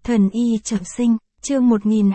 Thần y trọng sinh, chương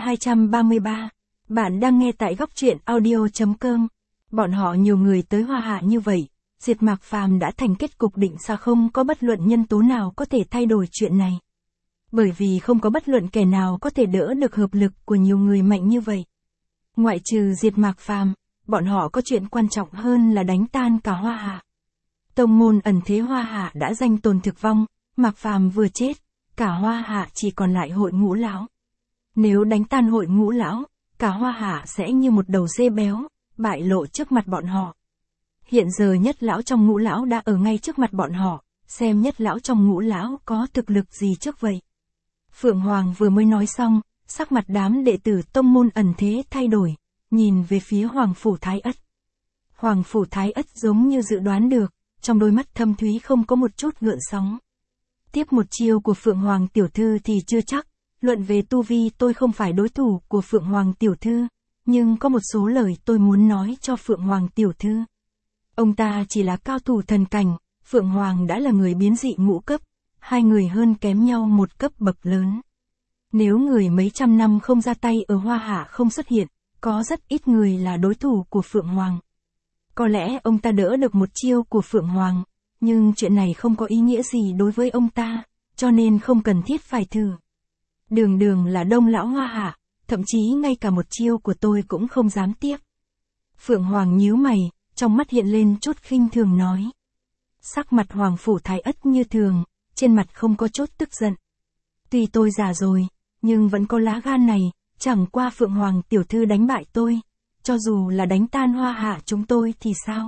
1233. Bạn đang nghe tại góc truyện audio.com. Bọn họ nhiều người tới Hoa Hạ như vậy, diệt Mạc Phàm đã thành kết cục định, sao không có bất luận nhân tố nào có thể thay đổi chuyện này. Bởi vì không có bất luận kẻ nào có thể đỡ được hợp lực của nhiều người mạnh như vậy. Ngoại trừ diệt Mạc Phàm, bọn họ có chuyện quan trọng hơn là đánh tan cả Hoa Hạ. Tông môn ẩn thế Hoa Hạ đã danh tồn thực vong, Mạc Phàm vừa chết, cả Hoa Hạ chỉ còn lại hội ngũ lão. Nếu đánh tan hội ngũ lão, cả Hoa Hạ sẽ như một đầu dê béo, bại lộ trước mặt bọn họ. Hiện giờ nhất lão trong ngũ lão đã ở ngay trước mặt bọn họ, xem nhất lão trong ngũ lão có thực lực gì trước vậy. Phượng Hoàng vừa mới nói xong, sắc mặt đám đệ tử tông môn ẩn thế thay đổi, nhìn về phía Hoàng Phủ Thái Ất. Hoàng Phủ Thái Ất giống như dự đoán được, trong đôi mắt thâm thúy không có một chút gợn sóng. Tiếp một chiêu của Phượng Hoàng tiểu thư thì chưa chắc, luận về tu vi tôi không phải đối thủ của Phượng Hoàng tiểu thư, nhưng có một số lời tôi muốn nói cho Phượng Hoàng tiểu thư. Ông ta chỉ là cao thủ thần cảnh, Phượng Hoàng đã là người biến dị ngũ cấp, hai người hơn kém nhau một cấp bậc lớn. Nếu người mấy trăm năm không ra tay ở Hoa Hạ không xuất hiện, có rất ít người là đối thủ của Phượng Hoàng. Có lẽ ông ta đỡ được một chiêu của Phượng Hoàng, nhưng chuyện này không có ý nghĩa gì đối với ông ta, cho nên không cần thiết phải thử. Đường đường là đông lão Hoa Hạ, thậm chí ngay cả một chiêu của tôi cũng không dám tiếp. Phượng Hoàng nhíu mày, trong mắt hiện lên chút khinh thường nói. Sắc mặt Hoàng Phủ Thái Ất như thường, trên mặt không có chút tức giận. Tuy tôi già rồi, nhưng vẫn có lá gan này, chẳng qua Phượng Hoàng tiểu thư đánh bại tôi, cho dù là đánh tan Hoa Hạ chúng tôi thì sao?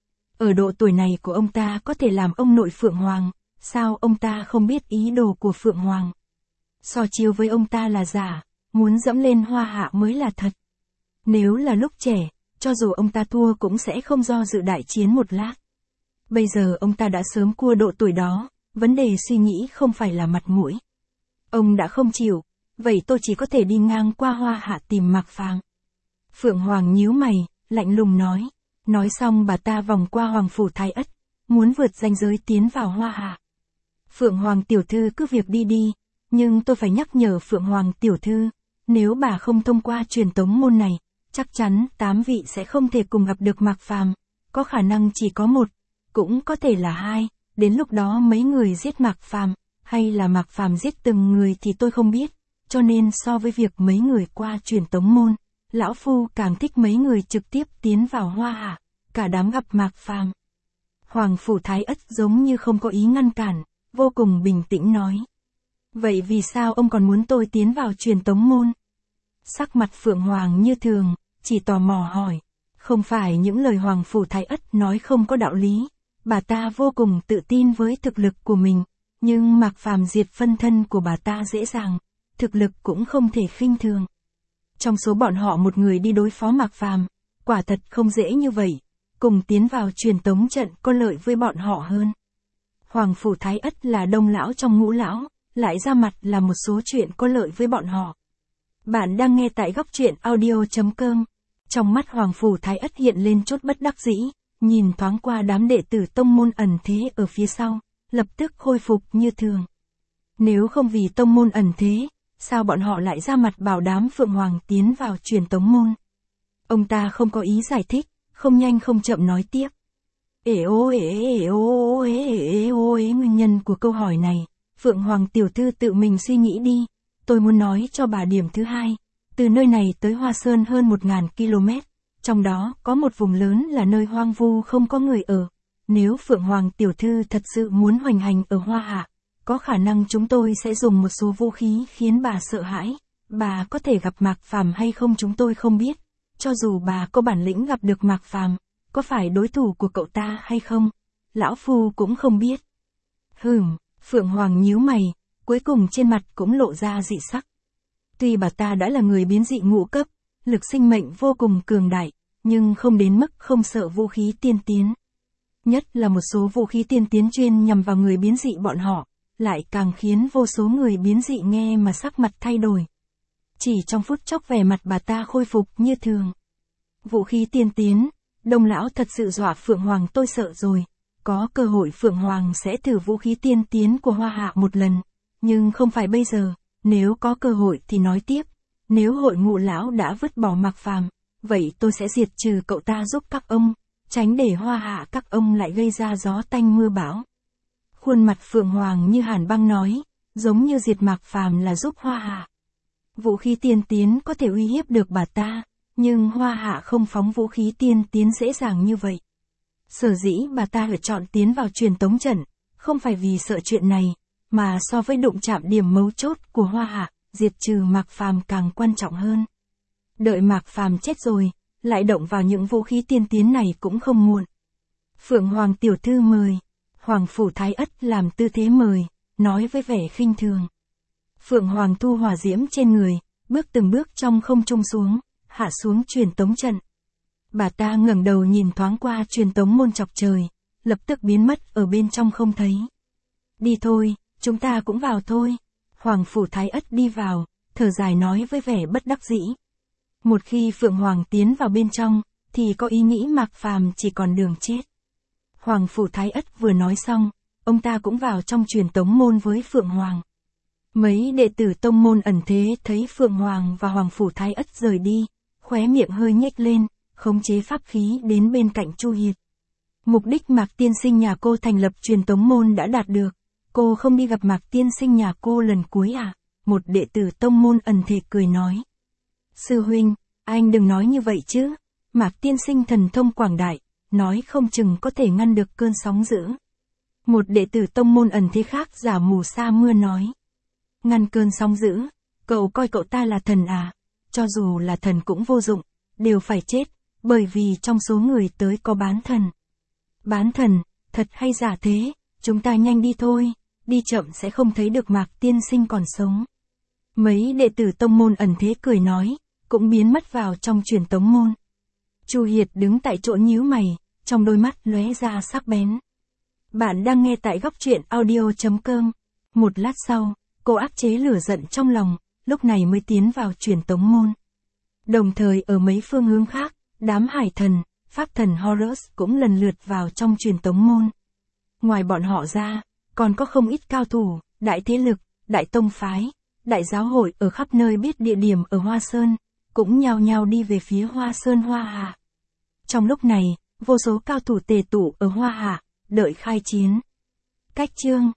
Ở độ tuổi này của ông ta có thể làm ông nội Phượng Hoàng, sao ông ta không biết ý đồ của Phượng Hoàng? So chiêu với ông ta là giả, muốn dẫm lên Hoa Hạ mới là thật. Nếu là lúc trẻ, cho dù ông ta thua cũng sẽ không do dự đại chiến một lát. Bây giờ ông ta đã sớm qua độ tuổi đó, vấn đề suy nghĩ không phải là mặt mũi. Ông đã không chịu, vậy tôi chỉ có thể đi ngang qua Hoa Hạ tìm Mạc Phàm. Phượng Hoàng nhíu mày, lạnh lùng nói. Nói xong bà ta vòng qua Hoàng Phủ Thái Ất, muốn vượt ranh giới tiến vào Hoa Hạ. Phượng Hoàng tiểu thư cứ việc đi đi, nhưng tôi phải nhắc nhở Phượng Hoàng tiểu thư, nếu bà không thông qua truyền tống môn này, chắc chắn 8 vị sẽ không thể cùng gặp được Mạc Phàm, có khả năng chỉ có một, cũng có thể là hai, đến lúc đó mấy người giết Mạc Phàm, hay là Mạc Phàm giết từng người thì tôi không biết, cho nên so với việc mấy người qua truyền tống môn, lão phu càng thích mấy người trực tiếp tiến vào Hoa Hạ, cả đám gặp Mạc Phàm. Hoàng Phủ Thái Ất giống như không có ý ngăn cản, vô cùng bình tĩnh nói. Vậy vì sao ông còn muốn tôi tiến vào truyền tống môn? Sắc mặt Phượng Hoàng như thường, chỉ tò mò hỏi. Không phải những lời Hoàng Phủ Thái Ất nói không có đạo lý, bà ta vô cùng tự tin với thực lực của mình, nhưng Mạc Phàm diệt phân thân của bà ta dễ dàng, thực lực cũng không thể khinh thường. Trong số bọn họ một người đi đối phó Mạc Phàm, quả thật không dễ như vậy, cùng tiến vào truyền tống trận có lợi với bọn họ hơn. Hoàng Phủ Thái Ất là đông lão trong ngũ lão, lại ra mặt là một số chuyện có lợi với bọn họ. Bạn đang nghe tại góc truyện audio.com. Trong mắt Hoàng Phủ Thái Ất hiện lên chút bất đắc dĩ, nhìn thoáng qua đám đệ tử tông môn ẩn thế ở phía sau, lập tức khôi phục như thường. Nếu không vì tông môn ẩn thế, sao bọn họ lại ra mặt bảo đám Phượng Hoàng tiến vào truyền tống môn? Ông ta không có ý giải thích, không nhanh không chậm nói tiếp. Nguyên nhân của câu hỏi này, Phượng Hoàng tiểu thư tự mình suy nghĩ đi, tôi muốn nói cho bà điểm thứ hai, từ nơi này tới Hoa Sơn hơn 1000 km, trong đó có một vùng lớn là nơi hoang vu không có người ở. Nếu Phượng Hoàng tiểu thư thật sự muốn hoành hành ở Hoa Hạ, có khả năng chúng tôi sẽ dùng một số vũ khí khiến bà sợ hãi. Bà có thể gặp Mạc Phàm hay không chúng tôi không biết, cho dù bà có bản lĩnh gặp được Mạc Phàm, có phải đối thủ của cậu ta hay không, lão phu cũng không biết. Phượng Hoàng nhíu mày, cuối cùng trên mặt cũng lộ ra dị sắc. Tuy bà ta đã là người biến dị ngũ cấp, lực sinh mệnh vô cùng cường đại, nhưng không đến mức không sợ vũ khí tiên tiến. Nhất là một số vũ khí tiên tiến chuyên nhằm vào người biến dị bọn họ, lại càng khiến vô số người biến dị nghe mà sắc mặt thay đổi. Chỉ trong phút chốc vẻ mặt bà ta khôi phục như thường. Vũ khí tiên tiến, đông lão thật sự dọa Phượng Hoàng tôi sợ rồi. Có cơ hội Phượng Hoàng sẽ thử vũ khí tiên tiến của Hoa Hạ một lần, nhưng không phải bây giờ, Nếu có cơ hội thì nói tiếp, nếu hội ngũ lão đã vứt bỏ Mạc Phàm, vậy tôi sẽ diệt trừ cậu ta giúp các ông, tránh để Hoa Hạ các ông lại gây ra gió tanh mưa bão. Khuôn mặt Phượng Hoàng như hàn băng nói, giống như diệt Mạc Phàm là giúp Hoa Hạ. Vũ khí tiên tiến có thể uy hiếp được bà ta, nhưng Hoa Hạ không phóng vũ khí tiên tiến dễ dàng như vậy. Sở dĩ bà ta lựa chọn tiến vào truyền tống trận, không phải vì sợ chuyện này, mà so với đụng chạm điểm mấu chốt của Hoa Hạ, diệt trừ Mạc Phàm càng quan trọng hơn. Đợi Mạc Phàm chết rồi, lại động vào những vũ khí tiên tiến này cũng không muộn. Phượng Hoàng tiểu thư mời. Hoàng phủ Thái Ất làm tư thế mời, nói với vẻ khinh thường. Phượng Hoàng thu hỏa diễm trên người, bước từng bước trong không trung xuống, hạ xuống truyền tống trận. Bà ta ngẩng đầu nhìn thoáng qua truyền tống môn chọc trời, lập tức biến mất ở bên trong không thấy. Đi thôi, chúng ta cũng vào thôi. Hoàng phủ Thái Ất đi vào, thở dài nói với vẻ bất đắc dĩ. Một khi Phượng Hoàng tiến vào bên trong, thì có ý nghĩ Mạc Phàm chỉ còn đường chết. Hoàng phủ Thái Ất vừa nói xong, ông ta cũng vào trong truyền tống môn với Phượng Hoàng. Mấy đệ tử tông môn ẩn thế thấy Phượng Hoàng và Hoàng phủ Thái Ất rời đi, khóe miệng hơi nhếch lên, khống chế pháp khí đến bên cạnh Chu Hiệt. Mục đích Mạc tiên sinh nhà cô thành lập truyền tống môn đã đạt được, cô không đi gặp Mạc tiên sinh nhà cô lần cuối à? Một đệ tử tông môn ẩn thế cười nói. Sư huynh, anh đừng nói như vậy chứ, Mạc tiên sinh thần thông quảng đại, nói không chừng có thể ngăn được cơn sóng dữ. Một đệ tử tông môn ẩn thế khác giả mù sa mưa nói. Ngăn cơn sóng dữ, cậu coi cậu ta là thần à? Cho dù là thần cũng vô dụng, đều phải chết, bởi vì trong số người tới có bán thần. Bán thần, thật hay giả thế, chúng ta nhanh đi thôi, đi chậm sẽ không thấy được Mạc tiên sinh còn sống. Mấy đệ tử tông môn ẩn thế cười nói, cũng biến mất vào trong truyền tống môn. Chu Hiệt đứng tại chỗ nhíu mày, trong đôi mắt lóe ra sắc bén. Bạn đang nghe tại góc truyện audio.com. Một lát sau, cô áp chế lửa giận trong lòng, lúc này mới tiến vào truyền tống môn. Đồng thời ở mấy phương hướng khác, đám hải thần, pháp thần Horus cũng lần lượt vào trong truyền tống môn. Ngoài bọn họ ra, còn có không ít cao thủ, đại thế lực, đại tông phái, đại giáo hội ở khắp nơi biết địa điểm ở Hoa Sơn, cũng nhao nhao đi về phía Hoa Sơn Hoa Hạ. Trong lúc này, vô số cao thủ tề tụ ở Hoa Hạ, đợi khai chiến. Cách chương